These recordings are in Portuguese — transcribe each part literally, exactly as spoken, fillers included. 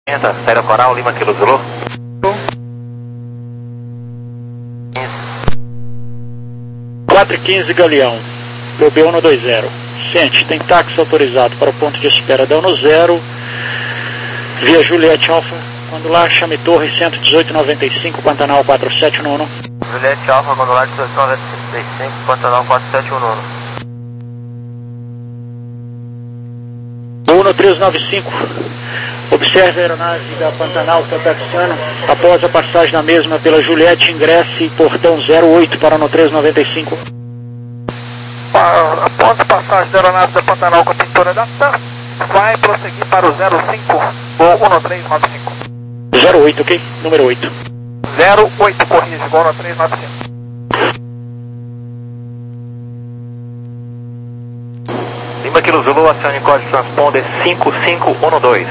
Saída Coral, Lima, Kilo Zulu. quatro e quinze Galeão, B B um dois zero. Sente, tem táxi autorizado para o ponto de espera da Uno Zero, via Juliette Alfa, quando lá, chame Torre cento e dezoito noventa e cinco, Pantanal quatro sete um um. Juliette Alfa, quando lá, dezoito noventa e cinco, Pantanal quatro sete um um. Uno três nove cinco, observe a aeronave da Pantanal que está taxiando, após a passagem da mesma pela Juliette, ingresse portão zero oito para Uno três noventa e cinco. Após a passagem da aeronave da Pantanal com a pintura da T A M, vai prosseguir para o zero cinco ou Uno três nove cinco. zero oito, ok? Número oito. zero oito, corrige, igual Uno três nove cinco. Lima, Kilo Zulu, acione código transponder cinco cinco um dois.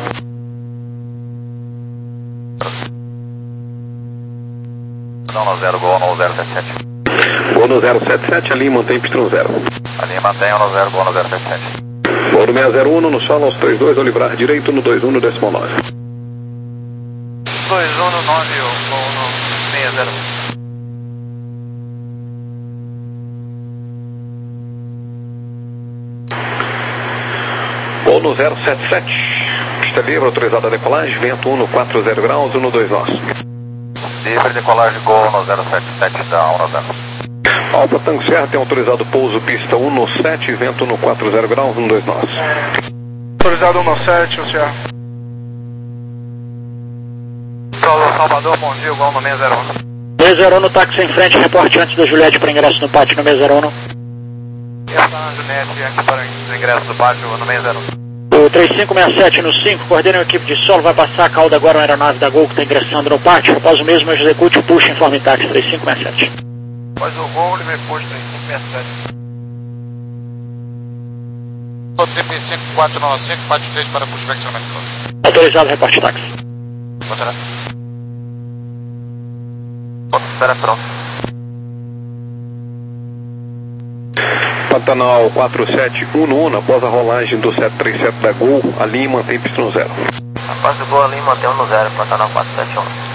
Uno zero, Gol Uno zero sete sete. Gol no zero sete sete, a linha mantém pistão zero. A linha mantém Uno zero, Gol no zero sete sete. Gol no seis zero um, no solo aos trinta e dois, ao livrar direito no dois um, no décimo nove. dois um no nove, Gol no seis zero um. Gol no zero sete sete, pista livre, autorizada a decolagem, vento um no quatro zero graus, um no dois nós. Livre decolagem, Gol no zero sete sete da Uno zero. Alfa Tango Serra tem autorizado pouso pista um no sete, vento no quatro zero graus, um no dois nós. Autorizado um no sete, o senhor. Solo Salvador, bom dia, Gol no seis zero um. seis zero um no táxi em frente, reporte antes da Juliette para ingresso no pátio no seis zero um. Essa Juliette aqui para o ingresso do pátio no seis zero um. O três cinco seis sete no cinco, coordena a equipe de solo, vai passar a cauda agora uma aeronave da Gol que está ingressando no pátio. Após o mesmo, execute o push informe táxi três cinco seis sete. Após o Gol, ele vai push três cinco seis sete. trinta e cinco quatro nove cinco, pátio três para pushback somente. Autorizado, reporte táxi. Botará. Espera pronto. Pantanal quatro sete um no Uno, após a rolagem do sete três sete da Gol, a linha mantém pistão zero. Após o Gol, a linha mantém Uno zero, Pantanal quatro sete um.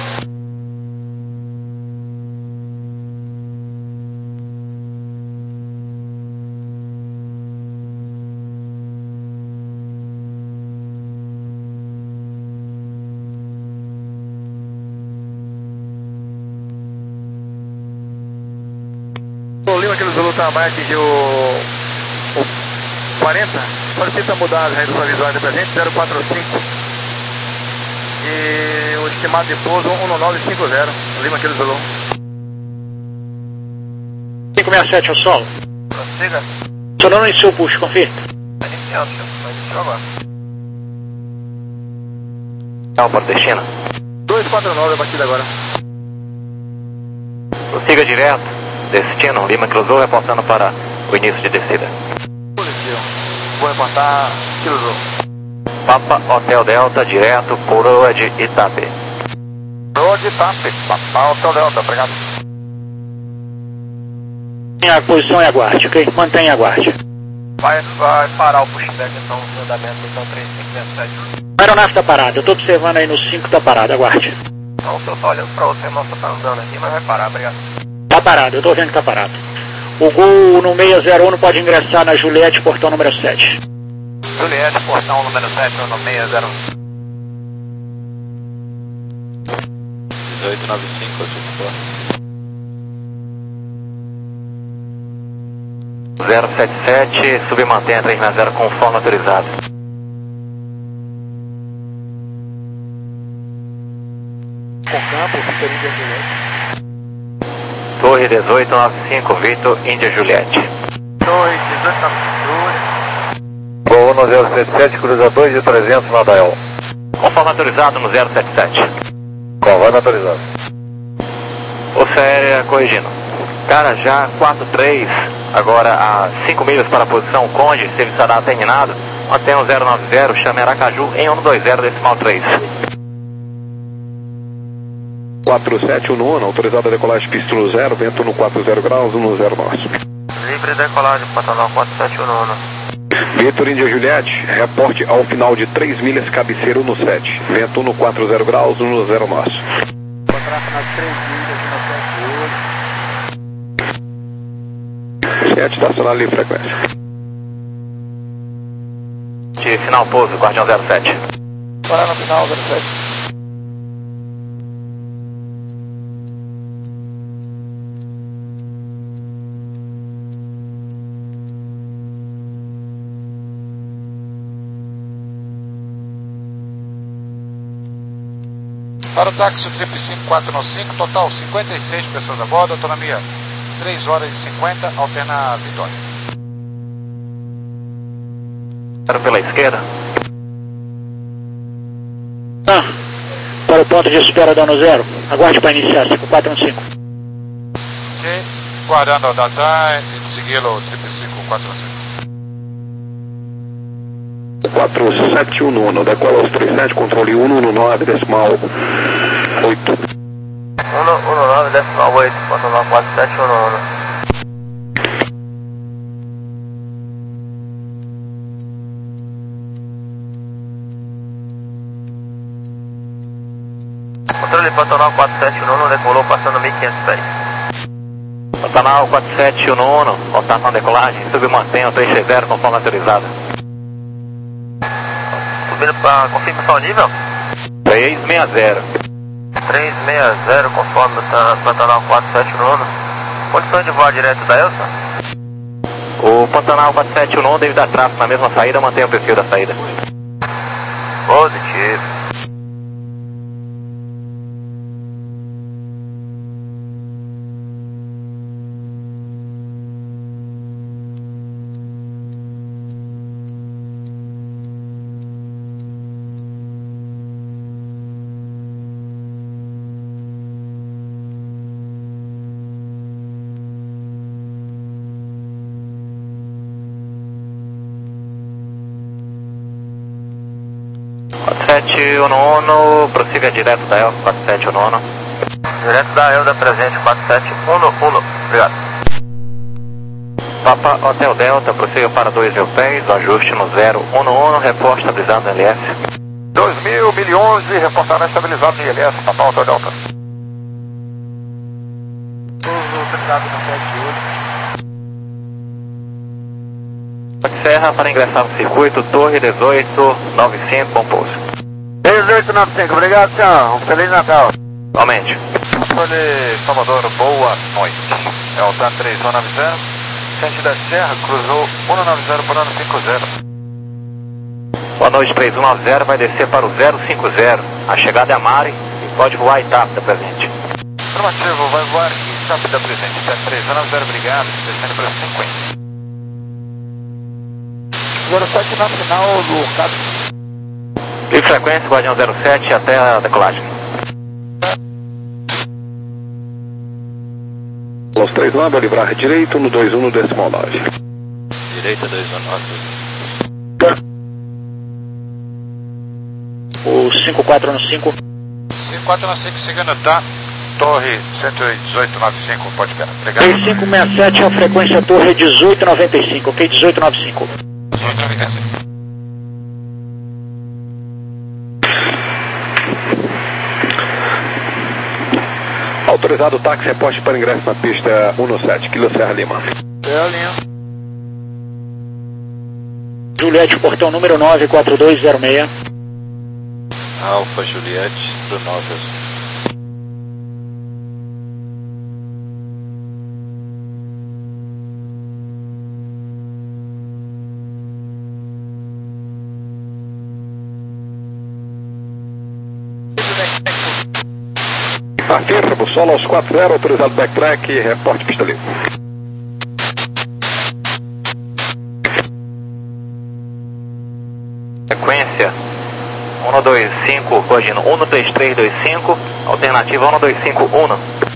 O Lima, aquele Zulu tá, vai atingir o, o quarenta, solicita mudar as reduções visuais pra gente, zero quatro cinco. E o estimado de pouso um nove cinco zero, o Lima, aquele Zulu. cinco seis sete ao solo. Prossiga. Só não iniciou o push, confirma. Tá iniciando, senhor. Tá iniciando agora. Não, para destino. dois quatro nove a batida agora. Prossiga direto. Destino, Lima, Kilo Zulu, reportando para o início de descida. Polícia. Vou reportar Kilo Zulu. Papa Hotel Delta, direto, Coroa de Itape. Coroa de Itape, Papa Hotel Delta, obrigado. Mantenha a posição e aguarde, ok? Mantenha e aguarde. Vai, vai parar o pushback então, o andamento então três cinco seis sete. A aeronave está parada, eu estou observando aí no cinco, está parada, aguarde. Não, o senhor tá olhando para você, não, o senhor tá andando aqui, mas vai parar, obrigado. Está parado, eu estou vendo que está parado. O Gol no seis zero um pode ingressar na Juliette, portão número sete. Juliette, portão número sete, no seis zero um. dezoito nove cinco, zero sete sete, submantenha três seis zero conforme autorizado. Com campo, Vitor Índia Juliette. Torre dezoito nove cinco, Vitor Índia Juliette. Torre dezoito nove cinco. Gol no zero sete sete, cruza dois e trezentos no Adael. Conforme autorizado no zero sete sete. Conforme autorizado. Força Aérea corrigindo. Cara, já quatro três, agora a cinco milhas para a posição Conde, serviço estará terminado. Mantenha o zero nove zero, chame Aracaju em um dois zero, decimal três. quatro sete um no Uno, autorizada a decolagem pista no zero, vento no quatro zero graus, um no zero nós. Livre decolagem, Pantanal quatro sete um no Uno. Vitor Índia Juliette, reporte ao final de três milhas, cabeceiro no sete. Vento no quatro zero graus, no zero nosso. sete, estacionar livre frequência. De final pouso, Guardião zero sete. Para no final, zero sete. Para o táxi triplo cinco quatro nove cinco, total cinquenta e seis pessoas a bordo, autonomia três horas e cinquenta, alterna Vitória. Para pela esquerda. Ah, para o ponto de espera dano zero, aguarde para iniciar, cinco quatro um cinco. Ok, guardando o data e segui-lo triplo cinco quatro nove cinco. quatro sete um nove, decola aos trinta e sete, controle um um nove, decimal oito. um um nove, decimal oito, controle quatro sete um nove. Controle Pantanal quatro sete um nove, decolou passando mil e quinhentos pés. Pantanal quatro sete um nove, contato na decolagem, submantenha o três seis zero conforme autorizado. Subindo para confirmação nível? três seis zero. três seis zero conforme o Pantanal quatro sete um nove. Condições de voar direto da Elsa? O Pantanal quatro sete um nove deve dar tráfego na mesma saída, mantenha o perfil da saída. Positivo. quatro sete um nove, prossiga direto da Elsa, quatro sete um nove. Direto da Elsa, presente, quatro sete um nove, obrigado. Papa Hotel Delta, prossiga para dois mil pés, ajuste no zero um nove, reporte estabilizado no L S. dois mil, mil e onze, reportagem estabilizado no I L S, Papa Hotel Delta. Uso utilizado no sete oito. Serra para ingressar no circuito, Torre dezoito noventa e cinco, bom pouso. dezoito noventa e cinco, obrigado, senhor. Um Feliz Natal. Igualmente. Controle Salvador, boa noite. É o T A três um nove zero, Sente da Serra, cruzou um nove zero por ano cinco zero. Boa noite, três um nove zero, vai descer para o zero cinco zero. A chegada é a Mari e pode voar etapa da presente. Informativo, vai voar etapa da presente, T A três um nove zero, obrigado, descendo para cinquenta. zero sete na final do Caso. E frequência, Guardião zero sete até a decolagem. Los três nove, livrar direito no dois um no decimal nove. Direita dois um nove. O cinco quatro um cinco. cinco quatro nove cinco, seguindo tá. Torre cento e dezoito noventa e cinco, pode esperar. Obrigado. três cinco seis sete, a frequência torre dezoito noventa e cinco, ok? dezoito noventa e cinco. dezoito noventa e cinco. Autorizado o táxi, reporte para ingresso na pista um no sete, Kilo Serra Lima. É a linha. Juliette, portão número nove quatro dois zero seis. Alfa Juliette, do nove azul. Afirmo, solo aos quatro zero, autorizado backtrack, reporte pista livre. Sequência um dois cinco, corrigindo um três três dois cinco, alternativa um dois cinco um.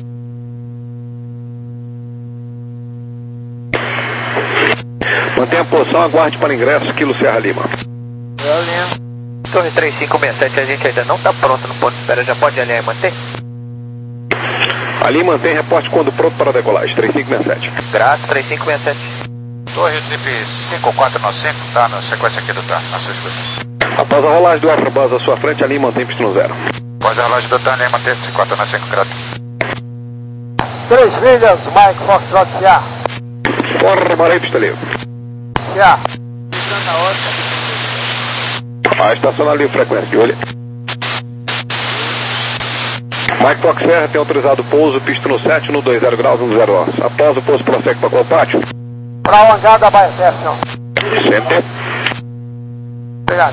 Mantenha a posição, aguarde para ingresso, Kilo Serra Lima. É a linha. Torre três cinco seis sete, a gente ainda não está pronto no ponto de espera, já pode alinhar e manter? Ali mantém reporte quando pronto para a decolagem, três cinco seis sete. Graças, três cinco seis sete. Torre Trip cinco quatro nove cinco, tá na sequência aqui do T A N, na sua escuta. Após a rolagem do Airbus à sua frente, ali mantém pista no zero. Após a rolagem do T A N, mantém cinco quatro nove cinco, grato. três milhas, Mike Foxtrot C A. Formarei pista livre. C A. A estacionar livre, frequência de olho. Mike Fox Serra tem autorizado o pouso, pista no sete, no dois zero graus, no zero horas. Após o pouso, prossegue para qual pátio? Para o hangar da Baia Session. Sempre. Obrigado.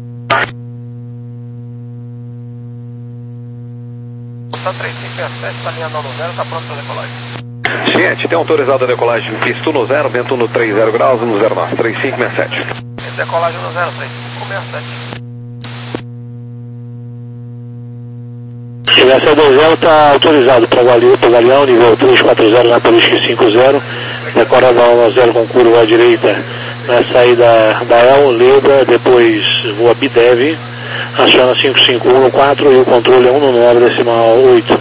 Tá três cinco seis sete, tá alinhando no zero, tá pronto para decolagem. Ciente, tem autorizado a decolagem, pista no zero, vento no três zero graus, no zero nove, três cinco seis sete. Decolagem no zero, três cinco seis sete. Esse dois zero está autorizado para o para Galeão, nível três quatro zero na Política cinco zero, decora da um zero com curva à direita na saída da El, Leda, depois voa Bidev, aciona cinco cinco um no quatro e o controle é um no nove decimal oito.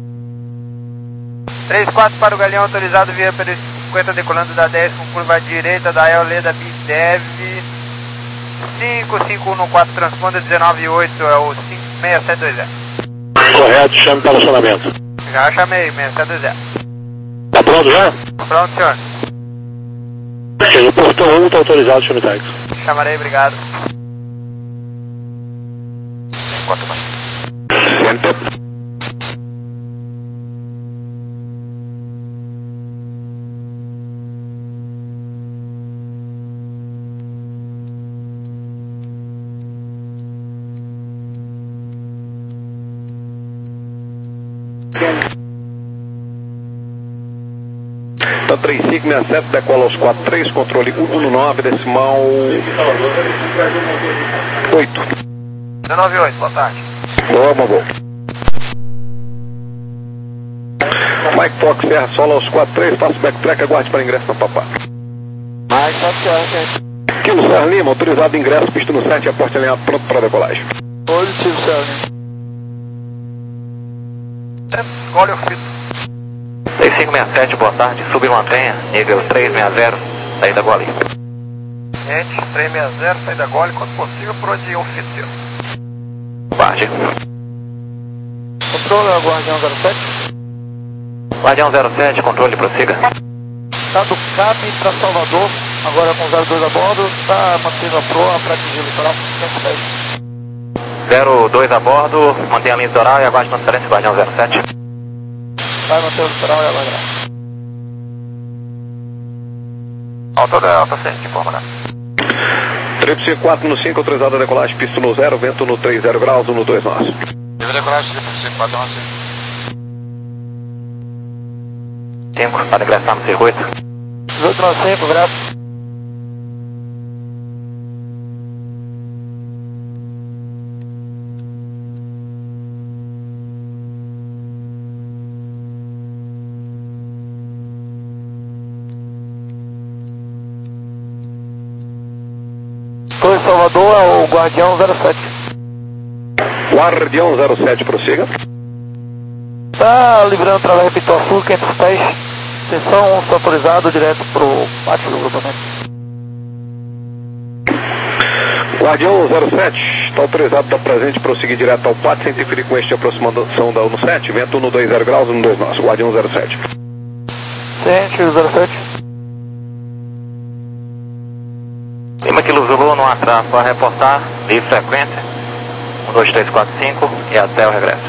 três quatro para o Galeão, autorizado via Política cinquenta, decolando da dez com curva à direita da El, Leda, Bidev, cinco cinco um no quatro, transponder dezenove oito, é o cinco seis sete dois zero. Correto, chame para acionamento. Já chamei, seis sete dois zero. Tá pronto já? Pronto, senhor. O portão um está autorizado, chame táxi. Chamarei, obrigado. cinco quatro nove. Sempre. Então três cinco seis sete, decola aos quatro três, controle um no nove decimal oito. dezenove oito, boa tarde. Boa, boa, boa. Mike Fox Serra, solo aos quatro três, faça o backtrack, aguarde para ingresso na papá. Mike Fox Serra, Kilo Serra Lima, autorizado ingresso, pista no sete, a porta alinhada, pronto para decolagem. positivo, Serra Lima. Escolhe o fito. três cinco seis sete, boa tarde, submantenha, nível três seis zero, saída Gole. Gente, três seis zero, saída Gole, quando possível, por onde o fito. Guarde. Controle, Guardião zero sete. Guardião zero sete, controle, prossiga. Tá do Cap para Salvador, agora com zero dois a bordo, está mantendo a proa para atingir o litoral cento e dez. zero dois a bordo, mantenha a linha litoral e aguarde transferência, Guardião zero sete. Vai manter o litoral e aguardar. Alta da alta ciente, informa, né? Trip cinco quatro no cinco, autorizado a decolagem, pista no zero, vento no três zero graus, no dois nove. Nível de decolagem cinco quatro nove cinco. cinco, para ingressar no circuito. dezoito nove cinco, graças. Foi Salvador, é o Guardião zero sete. Guardião zero sete, prossiga. Está livrando através do Pitor Sul, quinhentos pés. Atenção, um autorizado direto para o pátio do grupamento. Guardião zero sete, está autorizado, está presente, prosseguir direto ao pátio, sem interferir com este aproximação da um sete, vento no dois zero graus, no dois nove. Guardião zero sete. Ciente, zero sete. Lima Kilo Zulu no atraso a reportar, livre frequência, um dois três quatro cinco e até o regresso.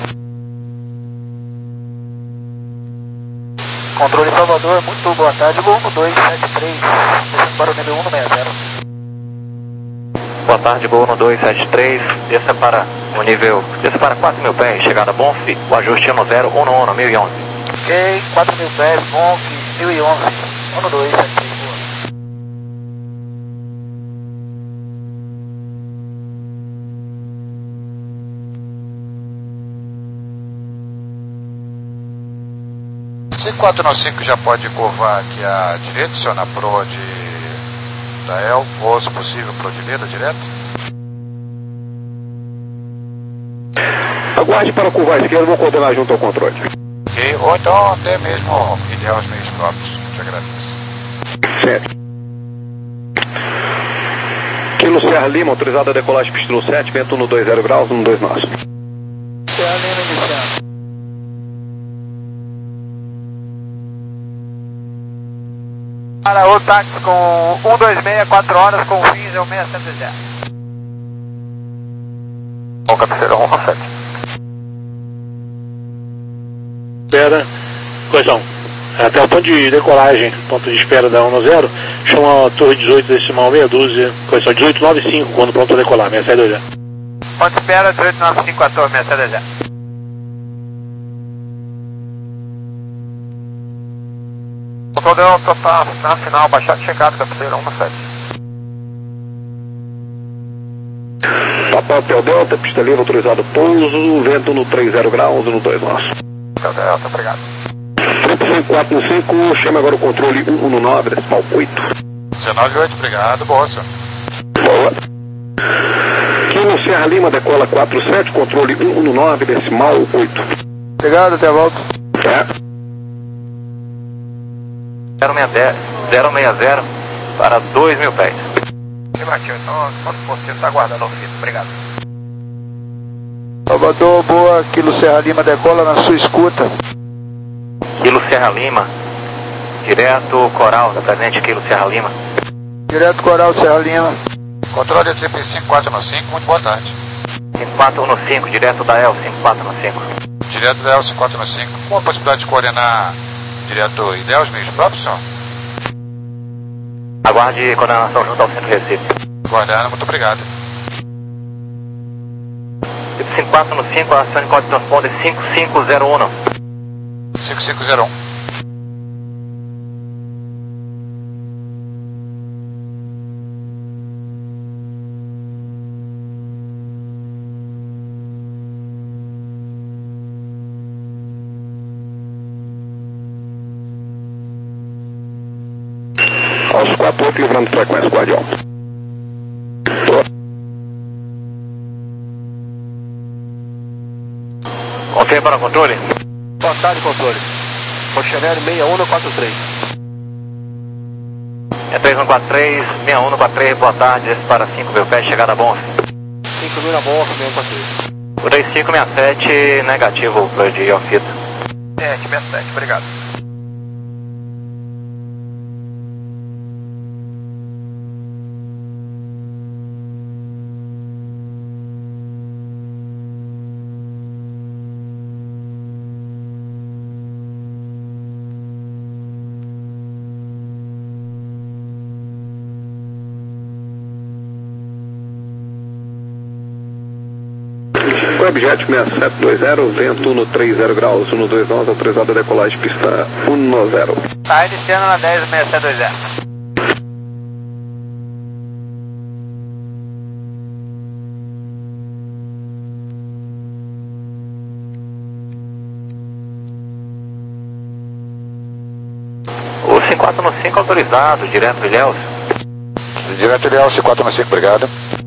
Controle Salvador, muito boa tarde, Gol um dois sete três, descendo para o nível um no seis zero. Boa tarde, Gol no dois sete três, desça para o nível, desça para quatro mil pés, chegada Bonf, o ajuste um no zero, um no um no mil e onze. Ok, quatro mil pés, Bonf, mil e onze, um no dois sete três. cinco quatro nove cinco já pode curvar aqui à direita, senhor, na proa de da El, ou se possível, proa de Leda, direto. Aguarde para curvar à esquerda, vou coordenar junto ao controle. Ok, ou então até mesmo idear os meios próprios, te agradeço. sete. Kilo Serra Lima, autorizada a decolagem pista no sete, vento no dois zero graus, no dois nós. Serra Lima iniciando. Para o táxi com um dois seis, quatro horas, com fins é o seis sete zero. Bom, cabeceira um sete. Espera, correção. Até o ponto de decolagem, ponto de espera da um zero, chama a torre dezoito decimal meia dúzia, correção dezoito noventa e cinco, quando pronto a decolar, seis sete dois zero. Ponto de espera, dezoito noventa e cinco, a torre, seis sete dois zero. Motor total na final, baixado checado, cabeceira um sete. Papai Hotel Delta, pista livre, autorizado pouso, vento no três zero graus, no dois nós. Hotel Delta, obrigado. cinco quatro cinco, chama agora o controle um um nove, decimal oito. dezenove oito, obrigado, boa, senhor. Boa. Kilo Serra Lima, decola quatro sete, controle um um nove, decimal oito. Obrigado, até a volta. É. zero seis zero para dois mil pés. Negativo, então, quando for, você está aguardando o fito, obrigado. Salvador, boa, Kilo Serra Lima, decola na sua escuta. Kilo Serra Lima, direto Coral, da presente Kilo Serra Lima. Direto Coral, Serra Lima. Controle triple cinco quatro um cinco, muito boa tarde. cinco quatro um cinco, direto da E L cinco quatro um cinco. Direto da E L cinco quatro um cinco, com a possibilidade de coordenar direto Ideal, os meios próprios, senhor? Aguarde coordenação junto ao centro de Recife. Guardando, muito obrigado. cinco quatro um cinco, acione código de transponder cinco cinco zero um. cinco cinco zero um. Aos quatro oito, livrando frequência, guardião. Ok para o controle? Boa tarde, controle. Rochevere seis um quatro três. É três um quatro três, seis um quatro três, boa tarde, esse para cinco mil pés, chegada a Bonf. cinco mil na Bonfa, seis um quatro três. O três cinco seis sete, negativo para o de Alfita. sete seis sete, obrigado. Webjet seis sete dois zero, vento no três zero graus, no dois nós, autorizado a decolagem pista um zero. Tá iniciando na dez seis sete dois zero. O cinco quatro um cinco autorizado, direto Ilhéus. Direto Ideal cinco quatro um cinco, obrigado.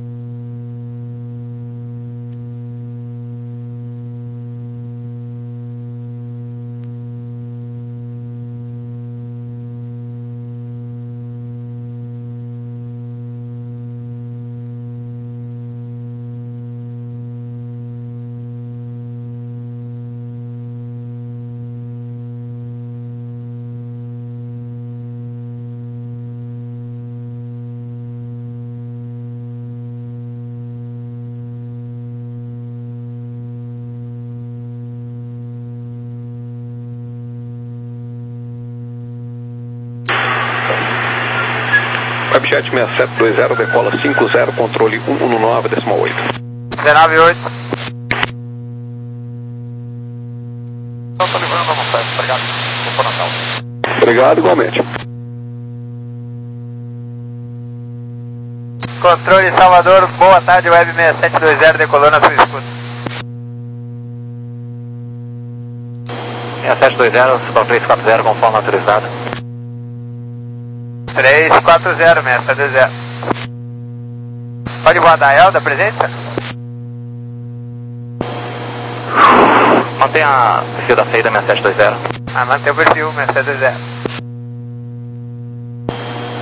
Webjet seis sete dois zero, decola cinco zero, controle um um nove, decimal oito. dezenove oito. Não, estou livrando a mensagem, obrigado. Vou para Natal. Obrigado, igualmente. Controle Salvador, boa tarde, Web seis sete dois zero, decolou na sua escuta. seis sete dois zero, Super três quatro zero, conforme autorizado. três quatro zero, seis sete dois zero. Pode voar da Elda, presença? Mantenha a perfil da saída seis sete dois zero. Ah, mantém o perfil, seis sete dois zero.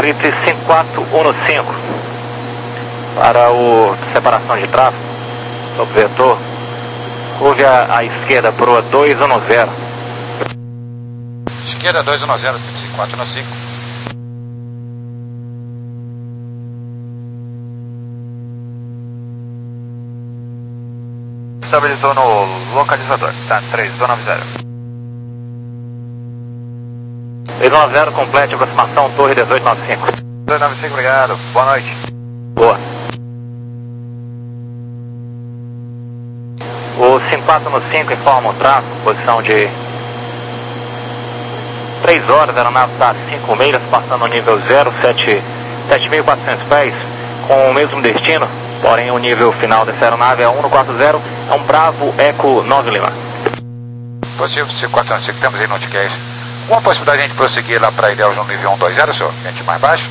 Tríplice cinco quatro um cinco. Para o separação de tráfego, sobre o vetor, curve a, a esquerda para dois um zero. Esquerda dois um zero, cinco quatro um cinco. Estabilizou no localizador, tá, três dois nove zero. três nove zero, complete aproximação, torre dezoito nove cinco. dois nove cinco, obrigado, boa noite. Boa. O cinco quatro um cinco informa o tráfego, posição de três horas, a aeronave está a cinco milhas, passando no nível zero sete mil e quatrocentos pés, com o mesmo destino, porém o nível final dessa aeronave é um quatro zero, é um Bravo Eco nove Lima. Positivo, cinco quatro um cinco, temos aí no noticast. Uma possibilidade de a gente prosseguir lá para Ilhéus no nível um dois zero, senhor? Gente mais baixo?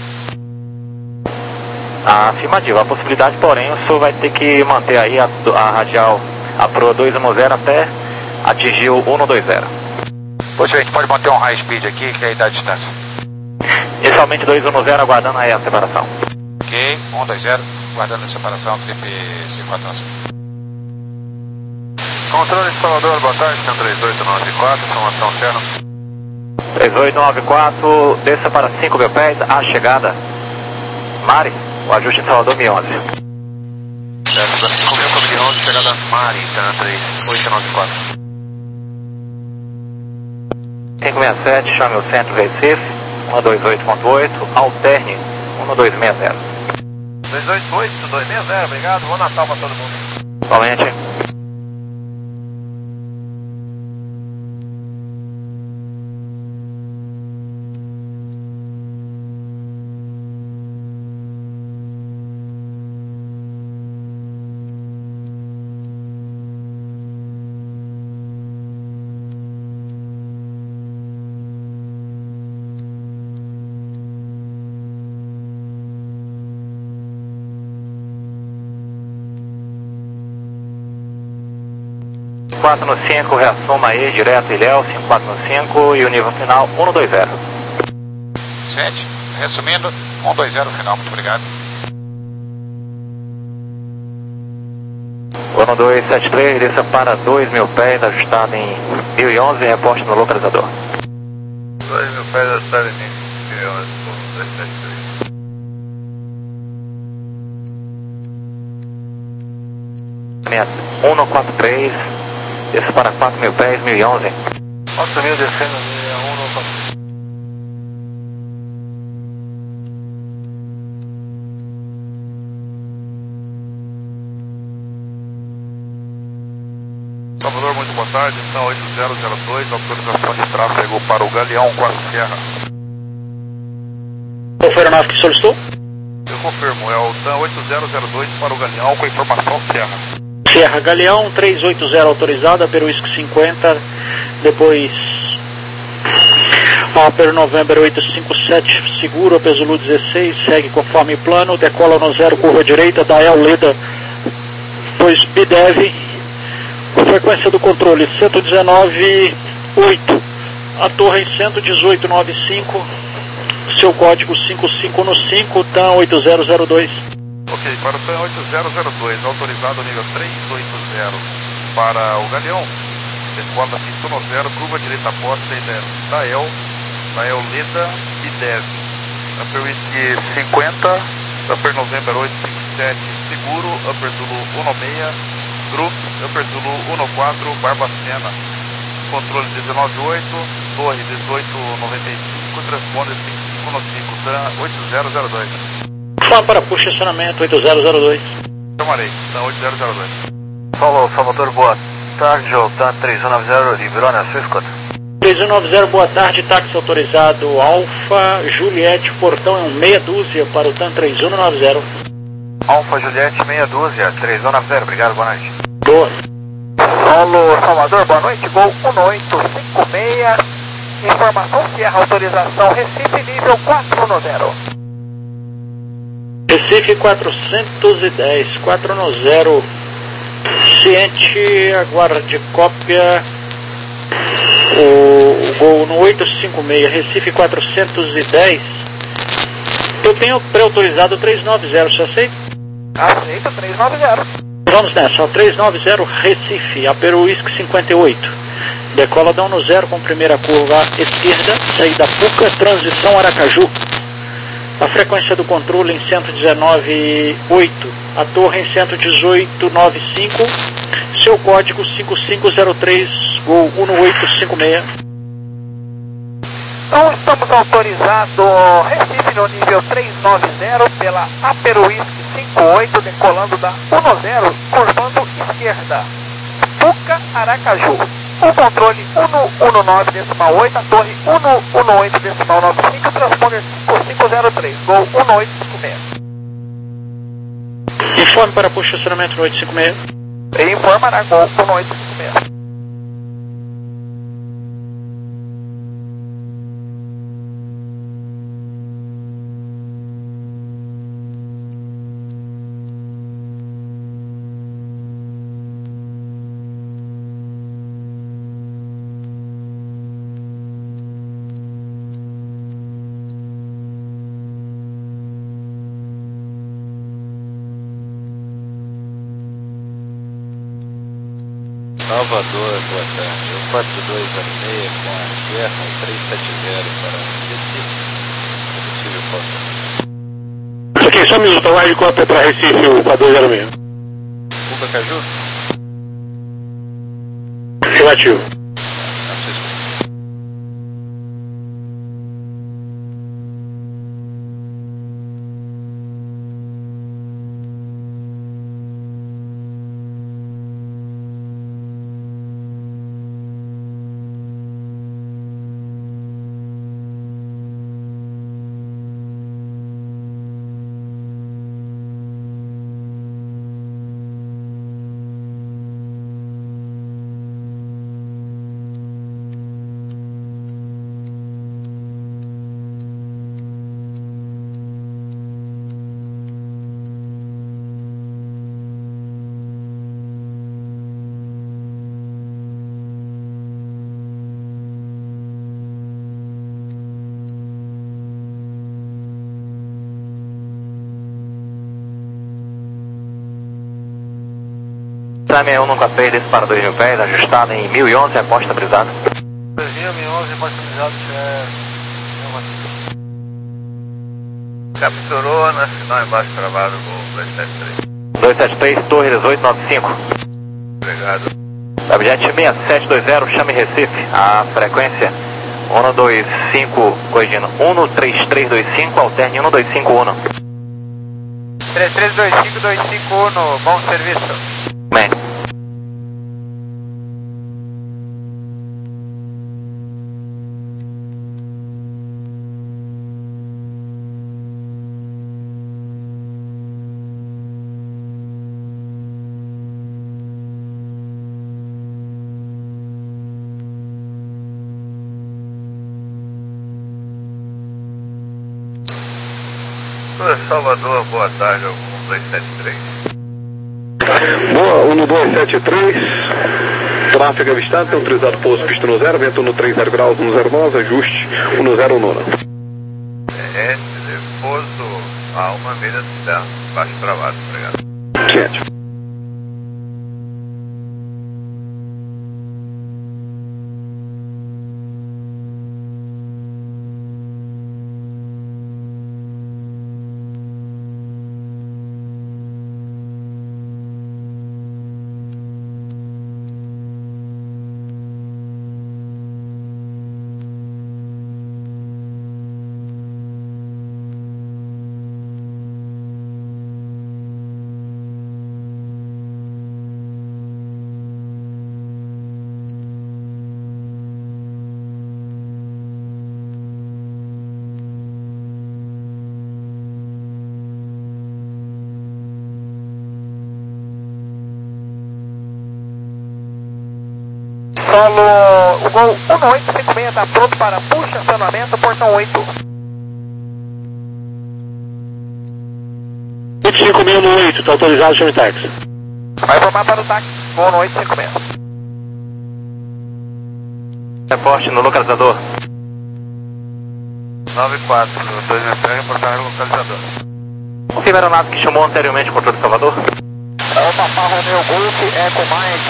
Afirmativo, a possibilidade, porém, o senhor vai ter que manter aí a, a radial, a Pro dois um zero até atingir o um dois zero. Poxa, a gente pode manter um high speed aqui, que aí dá a distância. Inicialmente dois um zero, aguardando aí a separação. Ok, um dois zero, guardando a separação, clipe cinco quatro um cinco. Controle de Salvador, boa tarde, três oito nove quatro, informação Serra. três oito nove quatro, desça para cinco mil pés, a chegada. Mari, o ajuste em Salvador, M onze. Desce para cinco mil, com onze, chegada Mari, três oito nove quatro. cinco seis sete, chame o centro Recife, um dois oito ponto oito, alterne um dois seis zero. dois oito oito, dois seis zero, obrigado, bom Natal para todo mundo. Igualmente. quatro no cinco, reassuma aí, direto Ilhéus, cinco quatro no cinco e o nível final um dois zero. sete, resumindo, um dois zero final, muito obrigado. um dois sete três, desça para dois mil pés, ajustado em mil e onze, reporte no localizador. dois mil pés, ajustado em mil e onze, dois sete três. um quatro três, desça para quatro mil pés, mil e onze. quatro mil descendo, um quatro. Salvador, muito boa tarde, então oito zero zero dois, autorização de tráfego para o Galeão quatro Sierra. Qual foi a aeronave que solicitou? Eu confirmo, é o TAM oito zero zero dois para o Galeão com informação Sierra. Sierra Galeão, três oito zero autorizada, Peruísco cinquenta, depois Upper November oito cinco sete, seguro, Apesulu dezesseis, segue conforme plano, decola no zero, curva direita, Dael Leda, depois B D E V, frequência do controle cento e dezenove oito, a torre cento e dezoito nove cinco, seu código cinco cinco um cinco, T A M oito zero zero dois. Ok, para o TAM oito zero zero dois, autorizado nível três oito zero para o Galeão, decola cinco um zero, curva direita aposta e Dael, Dael Leda e D E V. Upper Whisky cinquenta, Upper November oito cinco sete, seguro, Upper Zulu um seis, Group, Upper Zulu um quatro, Barbacena, controle dezenove oito, torre dezoito noventa e cinco, transponder cinco cinco um cinco, TAM oito zero zero dois. Fala para puxa estacionamento oito zero zero dois. Chamarei, TAM oito zero zero dois. Falou, Salvador, boa tarde, o TAM três um nove zero, liberou na sua escuta. três um nove zero, boa tarde, táxi autorizado Alfa Juliette, portão é um meia dúzia para o TAM três um nove zero. Alfa Juliette, meia dúzia, três um nove zero, obrigado, boa noite. Boa. Alô, Salvador, boa noite, Gol um oito cinco seis, informação Sierra, autorização Recife, nível quatro um zero. Recife quatrocentos e dez, quatro um zero, ciente, aguarde cópia, o, o Gol no oito cinco seis, Recife quatrocentos e dez, Eu tenho pré-autorizado três nove zero, você aceita? Aceita, três nove zero. Vamos nessa, ó, três nove zero Recife, Aperu Whisky cinquenta e oito. Decola da um no zero com primeira curva esquerda, saída Puca, transição Aracaju. A frequência do controle em cento e dezenove vírgula oito, a torre em cento e dezoito vírgula noventa e cinco, seu código cinco cinco zero três, Gol um oito cinco seis. Então estamos autorizados Recife no nível três nove zero pela Aperu Whisky cinquenta e oito, decolando da um zero, curvando esquerda. Puca, Aracaju. O controle um um nove decimal oito, a torre um um oito decimal noventa e cinco, transponder cinco cinco zero três, Gol um oito cinco seis. Informe para posicionamento no oito cinco seis. E informará Gol um oito cinco seis. Salvador, boa tarde. O quatro dois zero seis com a Guerra três sete zero para Recife. Possível, posso. Aqui, só um minuto, wide copy para Recife, o quatro dois zero seis. Puca Caju? Relativo. Trame um no quatro três desse para dois mil pés, ajustado em mil e onze, aposta brisada. dois mil e onze, aposta brisada, é... Capturou, na final embaixo travado, Gol dois sete três. dois sete três, torre dezoito noventa e cinco. Obrigado. Objet seis sete dois zero, chame Recife. A frequência um dois cinco, corrigindo, um três três dois cinco, alterne um dois cinco um. três três dois cinco dois cinco um, bom serviço. Bem. Salvador, boa tarde, um dois sete três. Boa, um dois sete três. Tráfego avistado, tem autorizado pouso pista no zero, vento no trinta graus, um zero nove, ajuste um zero nove. É, pouso a uma milha de terra, baixo travado, obrigado. Certo. Solo, o Gol um oito cinco seis está pronto para puxa, acionamento, portão oito. oito cinco seis no oito, está autorizado, chame táxi. Vai informar para o táxi, Gol no oito cinco seis. Reporte no localizador. nove quatro, dois F, reportar o localizador. Confirma a aeronave que chamou anteriormente o controle de Salvador. É o Papa Romeo Golf, Eco Mike